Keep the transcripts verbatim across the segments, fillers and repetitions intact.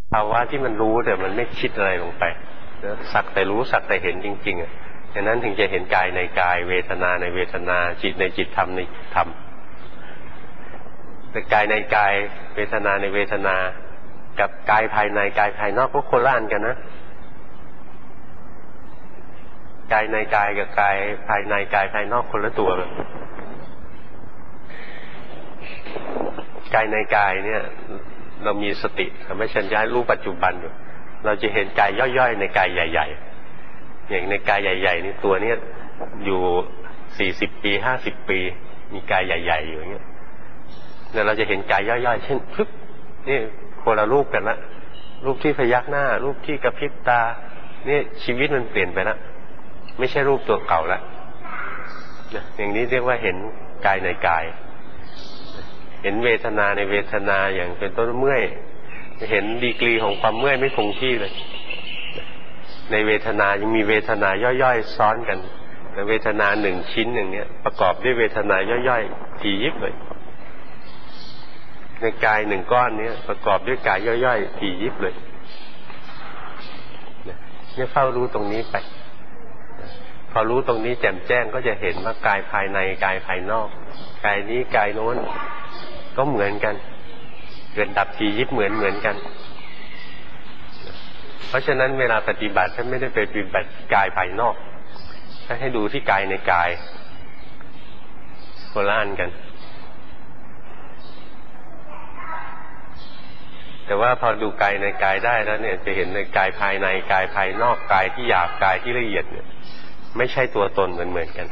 ภาวะที่มันรู้แต่มันไม่คิดอะไรลงไปสักแต่รู้สักแต่เห็นจริงๆอ่ะดังนั้นถึงจะเห็นกายในกายเวทนาในเวทนาจิตในจิตธรรมในธรรมแต่กายในกายเวทนาในเวทนากับกายภายในกายภายนอกก็โคล่านกันนะกายในกายกับกายภายในกายภายนอกคนละตัวเลยกายในกายเนี่ยเรามีสติทำให้ชัญญะรู้ปัจจุบันอยู่เราจะเห็นกายย่อยๆในกายใหญ่ๆอย่างในกายใหญ่ๆนี่ตัวนี้อยู่สี่สิบปีห้าสิบปีมีกายใหญ่ๆอยู่อย่างเงี้ยแล้วเราจะเห็นกายย่อยๆเช่นปึ๊บนี่คนละรูปกันละรูปที่พยักหน้ารูปที่กระพริบตานี่ชีวิตมันเปลี่ยนไปแล้วไม่ใช่รูปตัวเก่าแล้วอย่างนี้เรียกว่าเห็นกายในกายเห็นเวทนาในเวทนาอย่างเป็นต้นเมื่อยเห็นดีกรีของความเมื่อยไม่คงที่เลยในเวทนายังมีเวทนาย่อยๆซ้อนกันในเวทนาหนึ่งชิ้นอย่างเนี้ยประกอบด้วยเวทนาย่อยๆถี่ยิบเลยในกายหนึ่งก้อนนี้ประกอบด้วยกายย่อยๆถี่ยิบเลยเนี่ยเฝ้ารู้ตรงนี้ไปพอรู้ตรงนี้แจ่มแจ้งก็จะเห็นว่ากายภายในกายภายนอกกายนี้กายโน้นก็เหมือนกันเกิดดับทียิบเหมือนเหมือนกันเพราะฉะนั้นเวลาปฏิบัติท่านไม่ได้ไปปฏิบัติกายภายนอกท่านให้ดูที่กายในกายโคล่านกันแต่ว่าพอดูกายในกายได้แล้วเนี่ยจะเห็นในกายภายในกายภายนอกกายที่หยาบกายที่ละเอียดเนี่ยไม่ใช่ตัวตนเหมือนเหมือนกัน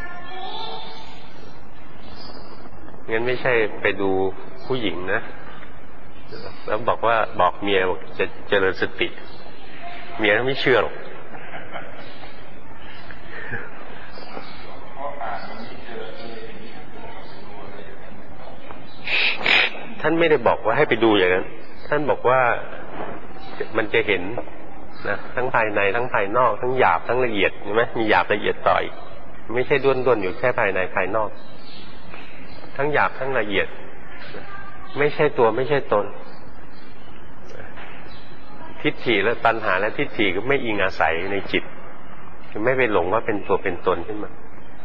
งั้นไม่ใช่ไปดูผู้หญิงนะแล้วบอกว่าบอกเมียบอกจะเจริญสติเมียไม่เชื่อหรอกท่านไม่ได้บอกว่าให้ไปดูอย่างนั้นท่านบอกว่ามันจะเห็นนะทั้งภายในทั้งภายนอกทั้งหยาบทั้งละเอียดใช่ไหมมีหยาบละเอียดต่ออีกไม่ใช่ด้วนๆอยู่แค่ภายในภายนอกทั้งหยาบทั้งละเอียดไม่ใช่ตัวไม่ใช่ตนทิฏฐิและตัณหาและทิฏฐิก็ไม่อิงอาศัยในจิตคือไม่ไปหลงว่าเป็นตัวเป็นตนขึ้นมา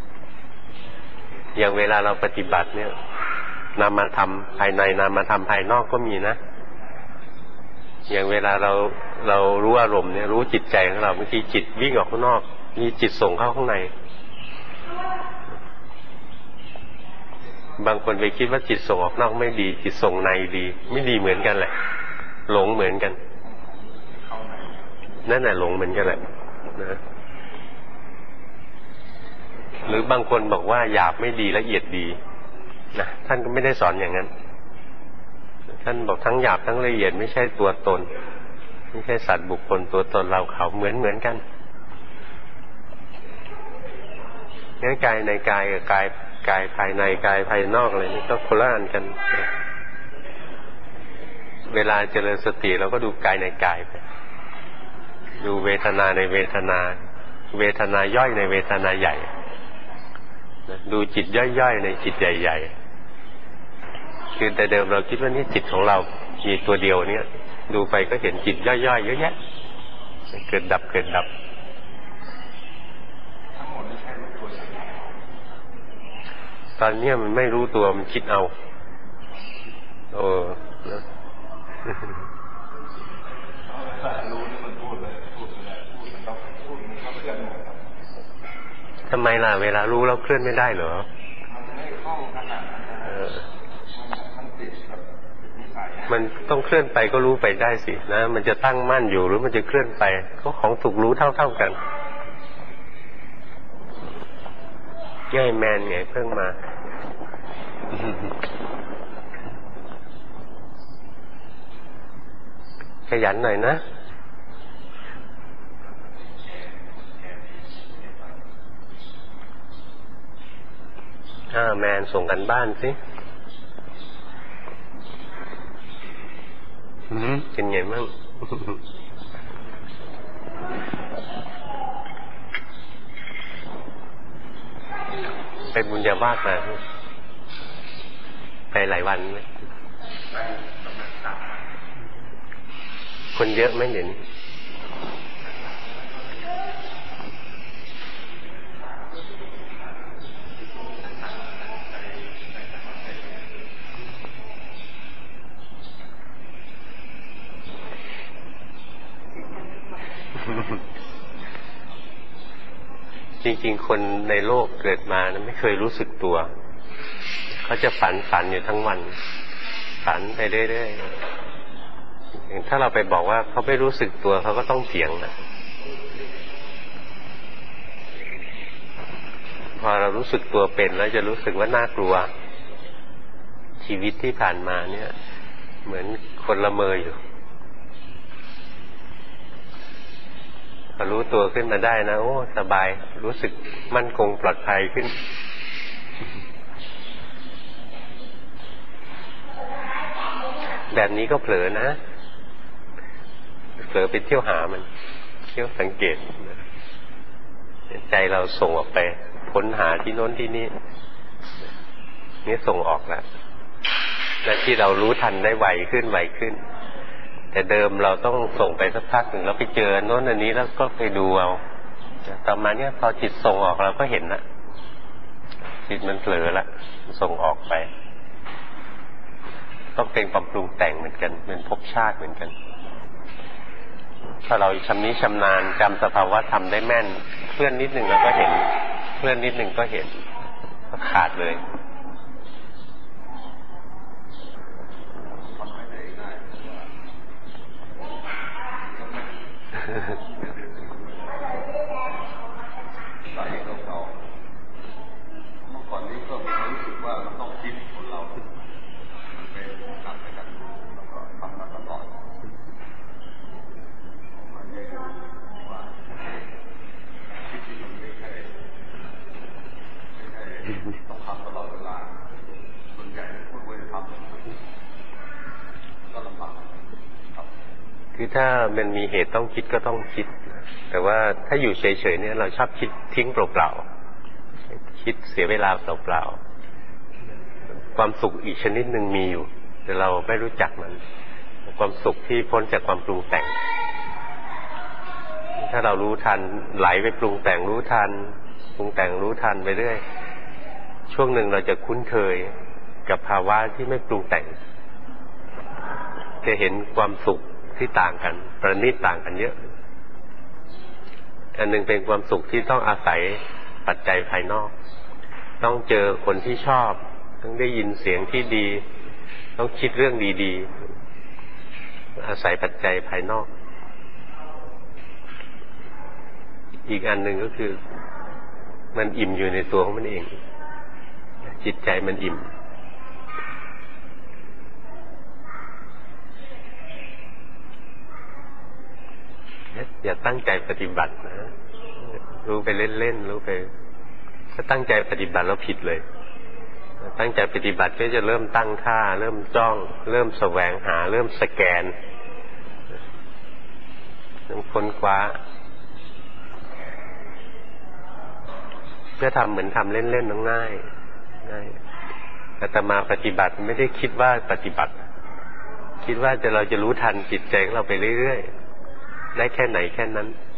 อย่างเวลาเราปฏิบัติเนี่ยนามธรรมภายในนามธรรมภายนอกก็มีนะอย่างเวลาเราเรารู้อารมณ์เนี่ยรู้จิตใจของเราบางทีจิตวิ่งออกข้างนอกมีจิตส่งเข้าข้างในบางคนไปคิดว่าจิตส่งออกนอกไม่ดีจิตส่งในดีไม่ดีเหมือนกันแหละหลงเหมือนกันนั่นแหละหลงเหมือนกันแหละนะหรือบางคนบอกว่าหยาบไม่ดีละเอียดดีนะท่านก็ไม่ได้สอนอย่างนั้นท่านบอกทั้งหยาบทั้งละเอียดไม่ใช่ตัวตนไม่ใช่สัตว์บุคคลตัวตนเราเขาเหมือนเหมือนกันงั้นกายในกายกับกายกายภายในกายภายนอกอะไรนี่ก็คนละอันกันเวลาเจริญสติเราก็ดูกายในกายไปดูเวทนาในเวทนาเวทนาย่อยในเวทนาใหญ่ดูจิตย่อยๆในจิตใหญ่ๆคือแต่เดิมเราคิดว่านี่จิตของเรามีตัวเดียวเนี่ยดูไปก็เห็นจิตย่อยๆเยอะแยะเกิดดับเกิดดับตอนนี้มันไม่รู้ตัวมันคิดเอาโอ้ทำไมล่ะเวลารู้แล้วเคลื่อนไม่ได้เหรอมันต้องเคลื่อนไปก็รู้ไปได้สินะมันจะตั้งมั่นอยู่หรือมันจะเคลื่อนไปก็ของถูกรู้เท่าๆกันง่ายแมนไงเพิ่งมาขยันหน่อยนะอ่าแมนส่งกันบ้านสิเป็นไงบ้างไปบุญญาบาตมาไปหลายวันไหมคนเยอะไหมเดี๋ยวนี้จริงๆคนในโลกเกิดมานะไม่เคยรู้สึกตัวเขาจะฝันฝันอยู่ทั้งวันฝันไปเรื่อยๆถ้าเราไปบอกว่าเขาไม่รู้สึกตัวเขาก็ต้องเถียงนะพอเรารู้สึกตัวเป็นแล้วจะรู้สึกว่าน่ากลัวชีวิตที่ผ่านมาเนี่ยเหมือนคนละเมออยู่พอรู้ตัวขึ้นมาได้นะโอ้สบายรู้สึกมั่นคงปลอดภัยขึ้นแบบนี้ก็เผลอนะเผลอไปเที่ยวหามันเที่ยวสังเกตใจเราส่งออกไปค้นหาที่โน้นที่นี่นี่ส่งออกแล้วและที่เรารู้ทันได้ไวขึ้นไวขึ้นแต่เดิมเราต้องส่งไปสักพักหนึ่งแล้วไปเจอโน้นอันนี้แล้วก็ไปดูเอาต่อมาเนี่ยพอจิตส่งออกเราก็เห็นละจิตมันเผลอละส่งออกไปต้องเป็นความปรุงแต่งเหมือนกันเป็นภพชาติเหมือนกันถ้าเราชำนิชำนาญจำสภาวะธรรมได้แม่นเคลื่อนนิดหนึ่งเราก็เห็นเคลื่อนนิดหนึ่งก็เห็นก็ขาดเลยคือถ้ามันมีเหตุต้องคิดก็ต้องคิดแต่ว่าถ้าอยู่เฉยๆเนี่ยเราชอบคิดทิ้งเปล่าๆคิดเสียเวลาเปล่าๆความสุขอีกชนิดหนึ่งมีอยู่แต่เราไม่รู้จักมันความสุขที่พ้นจากความปรุงแต่งถ้าเรารู้ทันไหลไปปรุงแต่งรู้ทันปรุงแต่งรู้ทันไปเรื่อยช่วงหนึ่งเราจะคุ้นเคยกับภาวะที่ไม่ปรุงแต่งจะเห็นความสุขที่ต่างกันประณีตต่างกันเยอะอันหนึ่งเป็นความสุขที่ต้องอาศัยปัจจัยภายนอกต้องเจอคนที่ชอบต้องได้ยินเสียงที่ดีต้องคิดเรื่องดีๆอาศัยปัจจัยภายนอกอีกอันหนึ่งก็คือมันอิ่มอยู่ในตัวของมันเองจิตใจมันอิ่มอย่าตั้งใจปฏิบัตินะรู้ไปเล่นๆรู้ไปถ้าตั้งใจปฏิบัติแล้วผิดเลยตั้งใจปฏิบัติก็จะเริ่มตั้งค่าเริ่มจ้องเริ่มแสวงหาเริ่มสแกนเริ่มค้นคว้าเพื่อทำเหมือนทำเล่นๆง่ายง่ายอาตมาปฏิบัติไม่ได้คิดว่าปฏิบัติคิดว่าจะเราจะรู้ทันจิตใจของเราไปเรื่อยๆได้แค่ไหนแค่นั้น